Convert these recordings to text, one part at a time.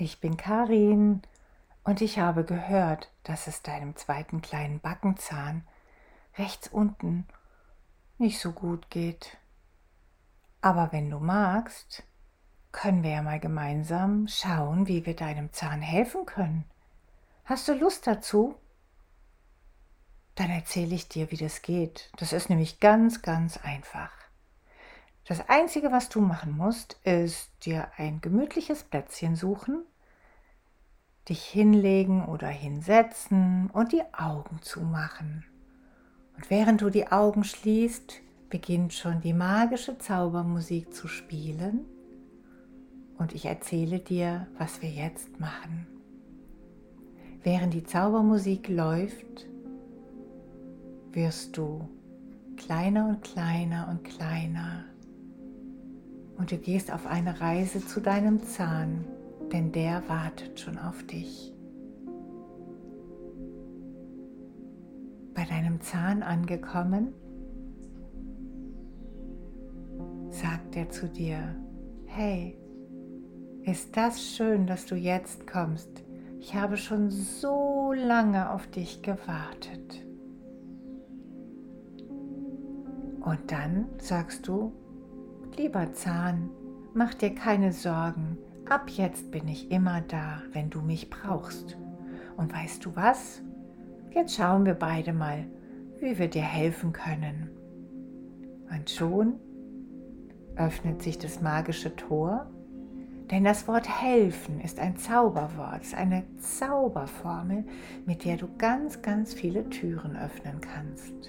Ich bin Karin und ich habe gehört, dass es deinem zweiten kleinen Backenzahn rechts unten nicht so gut geht. Aber wenn du magst, können wir ja mal gemeinsam schauen, wie wir deinem Zahn helfen können. Hast du Lust dazu? Dann erzähle ich dir, wie das geht. Das ist nämlich ganz, ganz einfach. Das Einzige, was du machen musst, ist dir ein gemütliches Plätzchen suchen, dich hinlegen oder hinsetzen und die Augen zumachen. Und während du die Augen schließt, beginnt schon die magische Zaubermusik zu spielen und ich erzähle dir, was wir jetzt machen. Während die Zaubermusik läuft, wirst du kleiner und kleiner und kleiner und du gehst auf eine Reise zu deinem Zahn, denn der wartet schon auf dich. Bei deinem Zahn angekommen, sagt er zu dir: Hey, ist das schön, dass du jetzt kommst. Ich habe schon so lange auf dich gewartet. Und dann sagst du: Lieber Zahn, mach dir keine Sorgen. Ab jetzt bin ich immer da, wenn du mich brauchst. Und weißt du was? Jetzt schauen wir beide mal, wie wir dir helfen können. Und schon öffnet sich das magische Tor, denn das Wort helfen ist ein Zauberwort, ist eine Zauberformel, mit der du ganz, ganz viele Türen öffnen kannst.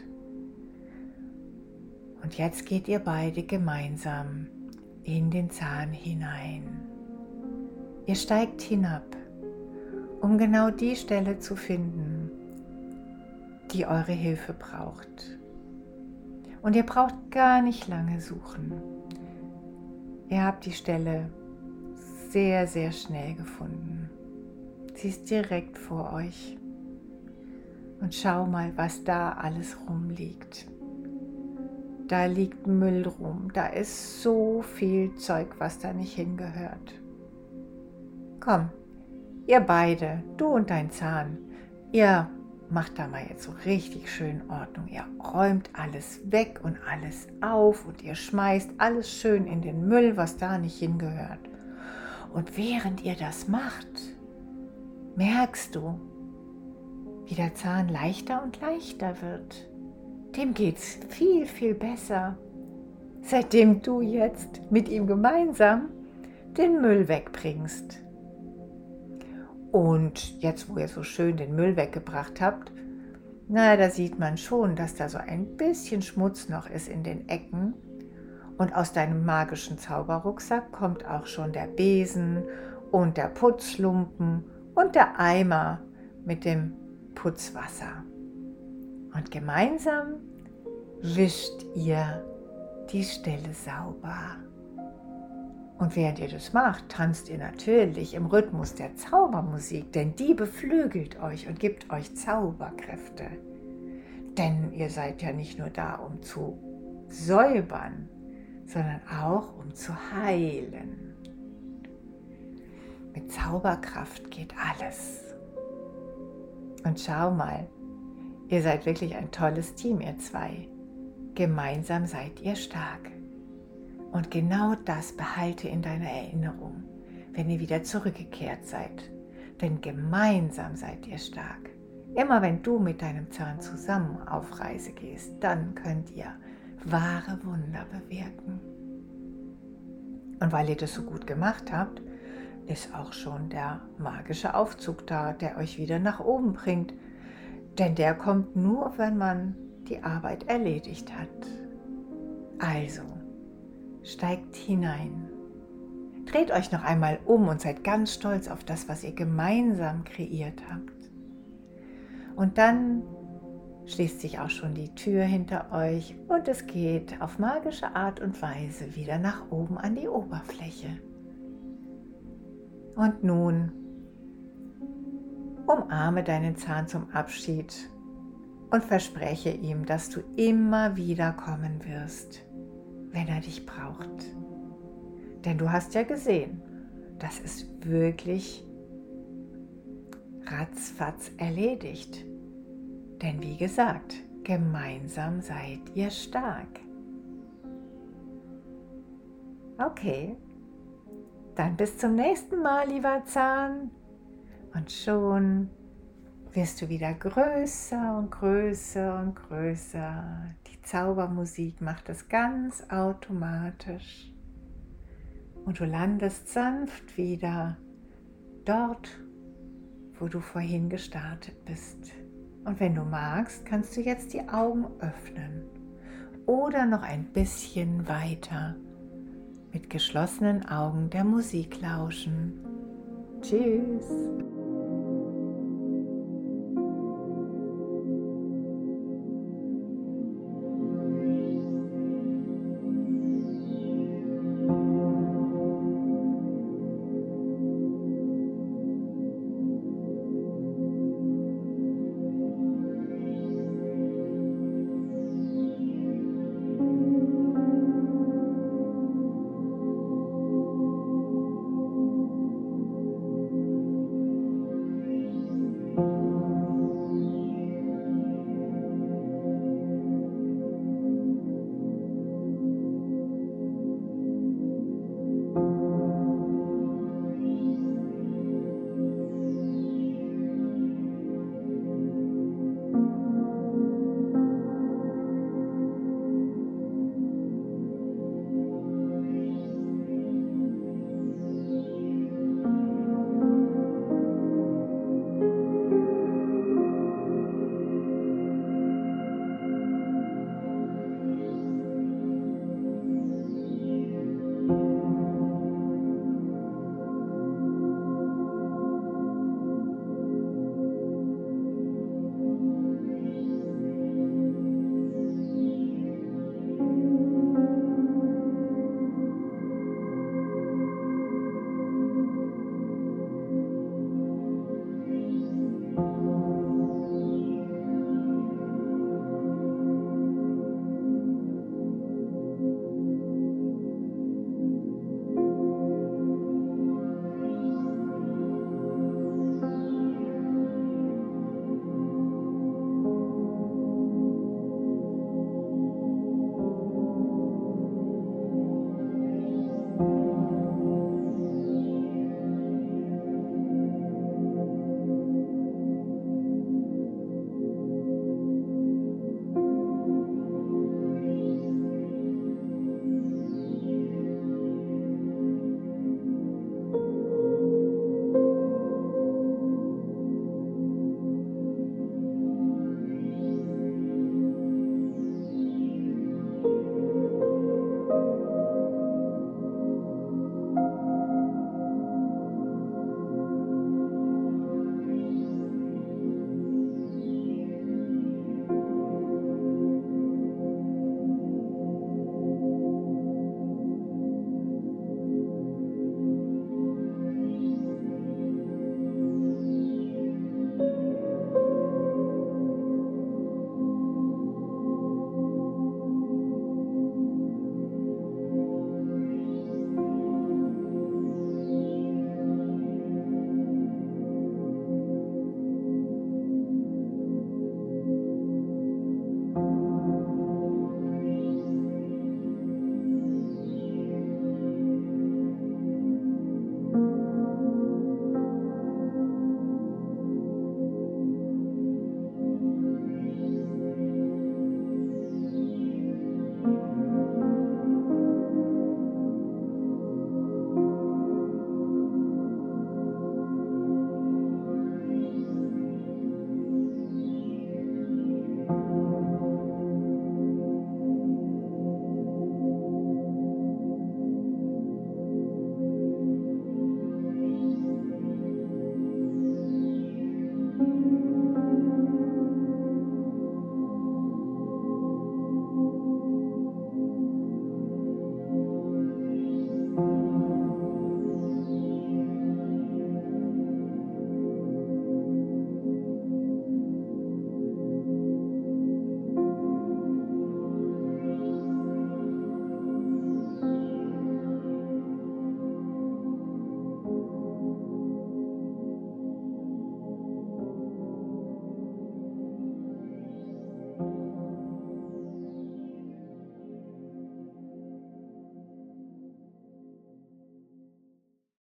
Und jetzt geht ihr beide gemeinsam in den Zahn hinein. Ihr steigt hinab, um genau die Stelle zu finden, die eure Hilfe braucht. Und ihr braucht gar nicht lange suchen. Ihr habt die Stelle sehr, sehr schnell gefunden. Sie ist direkt vor euch. Und schau mal, was da alles rumliegt. Da liegt Müll rum, da ist so viel Zeug, was da nicht hingehört. Komm, ihr beide, du und dein Zahn, ihr macht da mal jetzt so richtig schön Ordnung. Ihr räumt alles weg und alles auf und ihr schmeißt alles schön in den Müll, was da nicht hingehört. Und während ihr das macht, merkst du, wie der Zahn leichter und leichter wird. Dem geht's viel, viel besser, seitdem du jetzt mit ihm gemeinsam den Müll wegbringst. Und jetzt, wo ihr so schön den Müll weggebracht habt, da sieht man schon, dass da so ein bisschen Schmutz noch ist in den Ecken. Und aus deinem magischen Zauberrucksack kommt auch schon der Besen und der Putzlumpen und der Eimer mit dem Putzwasser. Und gemeinsam wischt ihr die Stelle sauber. Und während ihr das macht, tanzt ihr natürlich im Rhythmus der Zaubermusik, denn die beflügelt euch und gibt euch Zauberkräfte. Denn ihr seid ja nicht nur da, um zu säubern, sondern auch um zu heilen. Mit Zauberkraft geht alles. Und schau mal, ihr seid wirklich ein tolles Team, ihr zwei. Gemeinsam seid ihr stark. Und genau das behalte in deiner Erinnerung, wenn ihr wieder zurückgekehrt seid. Denn gemeinsam seid ihr stark. Immer wenn du mit deinem Zahn zusammen auf Reise gehst, dann könnt ihr wahre Wunder bewirken. Und weil ihr das so gut gemacht habt, ist auch schon der magische Aufzug da, der euch wieder nach oben bringt. Denn der kommt nur, wenn man die Arbeit erledigt hat. Also, steigt hinein. Dreht euch noch einmal um und seid ganz stolz auf das, was ihr gemeinsam kreiert habt. Und dann schließt sich auch schon die Tür hinter euch und es geht auf magische Art und Weise wieder nach oben an die Oberfläche. Und nun umarme deinen Zahn zum Abschied und verspreche ihm, dass du immer wieder kommen wirst, wenn er dich braucht. Denn du hast ja gesehen, das ist wirklich ratzfatz erledigt. Denn wie gesagt, gemeinsam seid ihr stark. Okay, dann bis zum nächsten Mal, lieber Zahn. Und schon wirst du wieder größer und größer und größer. Die Zaubermusik macht es ganz automatisch. Und du landest sanft wieder dort, wo du vorhin gestartet bist. Und wenn du magst, kannst du jetzt die Augen öffnen oder noch ein bisschen weiter mit geschlossenen Augen der Musik lauschen. Tschüss!